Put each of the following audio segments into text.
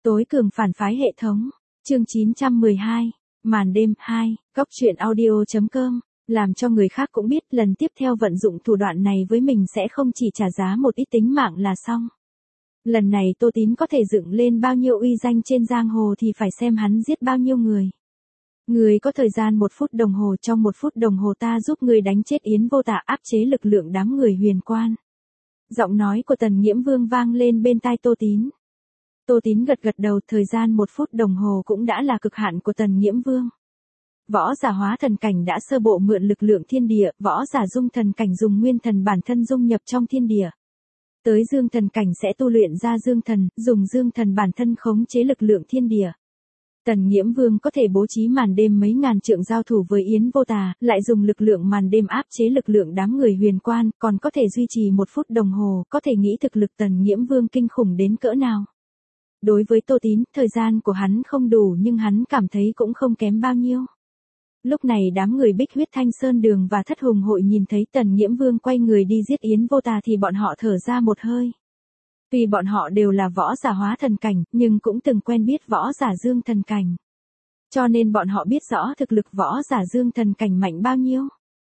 Tối cường phản phái hệ thống. Chương 912. Màn đêm 2. Góc truyện audio.com. Làm cho người khác cũng biết lần tiếp theo vận dụng thủ đoạn này với mình sẽ không chỉ trả giá một ít tính mạng là xong. Lần này Tô Tín có thể dựng lên bao nhiêu uy danh trên giang hồ thì phải xem hắn giết bao nhiêu người. Người có thời gian 1 phút đồng hồ, trong 1 phút đồng hồ ta giúp người đánh chết Yến Vô Tà, áp chế lực lượng đám người Huyền Quan. Giọng nói của Tần Nghiễm Vương vang lên bên tai Tô Tín. Tô Tín gật gật đầu, thời gian 1 phút đồng hồ cũng đã là cực hạn của Tần Nghiễm Vương. Võ giả hóa thần cảnh đã sơ bộ mượn lực lượng thiên địa, võ giả dung thần cảnh dùng nguyên thần bản thân dung nhập trong thiên địa. Tới dương thần cảnh sẽ tu luyện ra dương thần, dùng dương thần bản thân khống chế lực lượng thiên địa. Tần Nghiễm Vương có thể bố trí màn đêm mấy ngàn trượng giao thủ với Yến Vô Tà, lại dùng lực lượng màn đêm áp chế lực lượng đám người Huyền Quan, còn có thể duy trì 1 phút đồng hồ, có thể nghĩ thực lực Tần Nghiễm Vương kinh khủng đến cỡ nào. Đối với Tô Tín, thời gian của hắn không đủ nhưng hắn cảm thấy cũng không kém bao nhiêu. Lúc này đám người Bích Huyết Thanh Sơn Đường và Thất Hùng Hội nhìn thấy Tần Nghiễm Vương quay người đi giết Yến Vô Tà thì bọn họ thở ra một hơi. Tuy bọn họ đều là võ giả hóa thần cảnh, nhưng cũng từng quen biết võ giả dương thần cảnh. Cho nên bọn họ biết rõ thực lực võ giả dương thần cảnh mạnh bao nhiêu.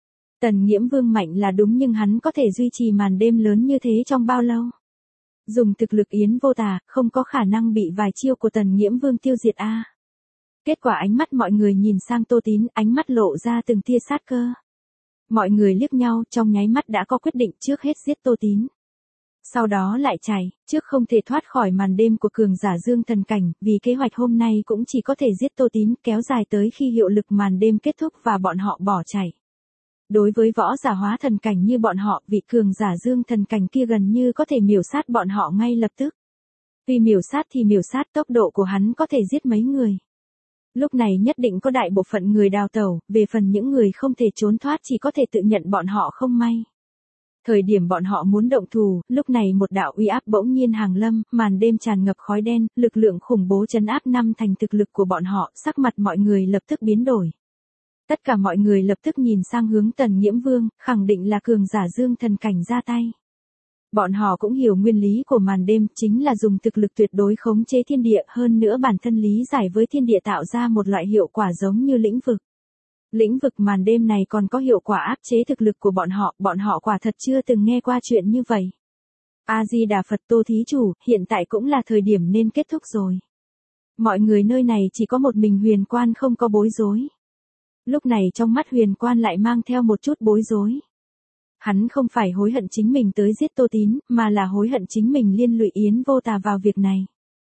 Tần Nghiễm Vương mạnh là đúng nhưng hắn có thể duy trì màn đêm lớn như thế trong bao lâu? Dùng thực lực Yến Vô Tà, không có khả năng bị vài chiêu của Tần Nghiễm Vương tiêu diệt a. Kết quả ánh mắt mọi người nhìn sang Tô Tín, ánh mắt lộ ra từng tia sát cơ. Mọi người liếc nhau, trong nháy mắt đã có quyết định trước hết giết Tô Tín. Sau đó lại chạy, trước không thể thoát khỏi màn đêm của cường giả dương thần cảnh, vì kế hoạch hôm nay cũng chỉ có thể giết Tô Tín, kéo dài tới khi hiệu lực màn đêm kết thúc và bọn họ bỏ chạy. Đối với võ giả hóa thần cảnh như bọn họ, vị cường giả dương thần cảnh kia gần như có thể miểu sát bọn họ ngay lập tức. Vì miểu sát thì miểu sát, tốc độ của hắn có thể giết mấy người. Lúc này nhất định có đại bộ phận người đào tẩu, về phần những người không thể trốn thoát chỉ có thể tự nhận bọn họ không may. Thời điểm bọn họ muốn động thủ, lúc này một đạo uy áp bỗng nhiên hàng lâm, màn đêm tràn ngập khói đen, lực lượng khủng bố trấn áp 5 thành thực lực của bọn họ, sắc mặt mọi người lập tức biến đổi. Tất cả mọi người lập tức nhìn sang hướng Tần Nghiễm Vương, khẳng định là cường giả dương thần cảnh ra tay. Bọn họ cũng hiểu nguyên lý của màn đêm, chính là dùng thực lực tuyệt đối khống chế thiên địa, hơn nữa bản thân lý giải với thiên địa tạo ra một loại hiệu quả giống như lĩnh vực. Lĩnh vực màn đêm này còn có hiệu quả áp chế thực lực của bọn họ quả thật chưa từng nghe qua chuyện như vậy. A-di-đà Phật, Tô thí chủ, hiện tại cũng là thời điểm nên kết thúc rồi. Mọi người nơi này chỉ có một mình Huyền Quan không có bối rối. Lúc này trong mắt Huyền Quan lại mang theo một chút bối rối. Hắn không phải hối hận chính mình tới giết Tô Tín, mà là hối hận chính mình liên lụy Yến Vô Tà vào việc này.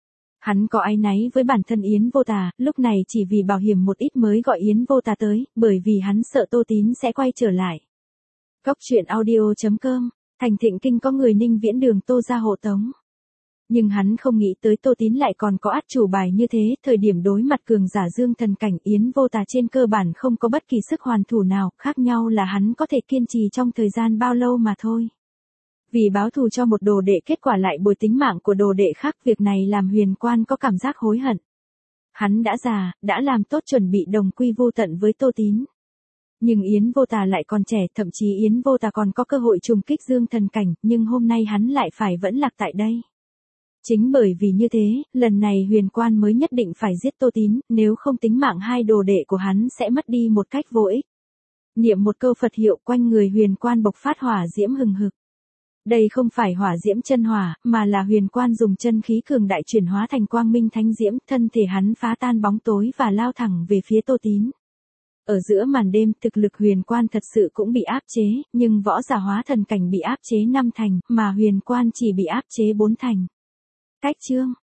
Hắn có áy náy với bản thân Yến Vô Tà, lúc này chỉ vì bảo hiểm một ít mới gọi Yến Vô Tà tới, bởi vì hắn sợ Tô Tín sẽ quay trở lại. Góc truyện audio.com. Thành Thịnh Kinh có người Ninh Viễn Đường Tô ra hộ tống. Nhưng hắn không nghĩ tới Tô Tín lại còn có át chủ bài như thế, thời điểm đối mặt cường giả dương thần cảnh Yến Vô Tà trên cơ bản không có bất kỳ sức hoàn thủ nào, khác nhau là hắn có thể kiên trì trong thời gian bao lâu mà thôi. Vì báo thù cho một đồ đệ kết quả lại bồi tính mạng của đồ đệ khác, việc này làm Huyền Quan có cảm giác hối hận. Hắn đã già, đã làm tốt chuẩn bị đồng quy vô tận với Tô Tín. Nhưng Yến Vô Tà lại còn trẻ, thậm chí Yến Vô Tà còn có cơ hội trùng kích dương thần cảnh, nhưng hôm nay hắn lại phải vẫn lạc tại đây. Chính bởi vì như thế, lần này Huyền Quan mới nhất định phải giết Tô Tín, nếu không tính mạng hai đồ đệ của hắn sẽ mất đi một cách vô ích. Niệm một câu Phật hiệu, quanh người Huyền Quan bộc phát hỏa diễm hừng hực. Đây không phải hỏa diễm chân hỏa, mà là Huyền Quan dùng chân khí cường đại chuyển hóa thành quang minh thánh diễm, thân thể hắn phá tan bóng tối và lao thẳng về phía Tô Tín. Ở giữa màn đêm, thực lực Huyền Quan thật sự cũng bị áp chế, nhưng võ giả hóa thần cảnh bị áp chế 5 thành, mà Huyền Quan chỉ bị áp chế 4 thành. Cách chương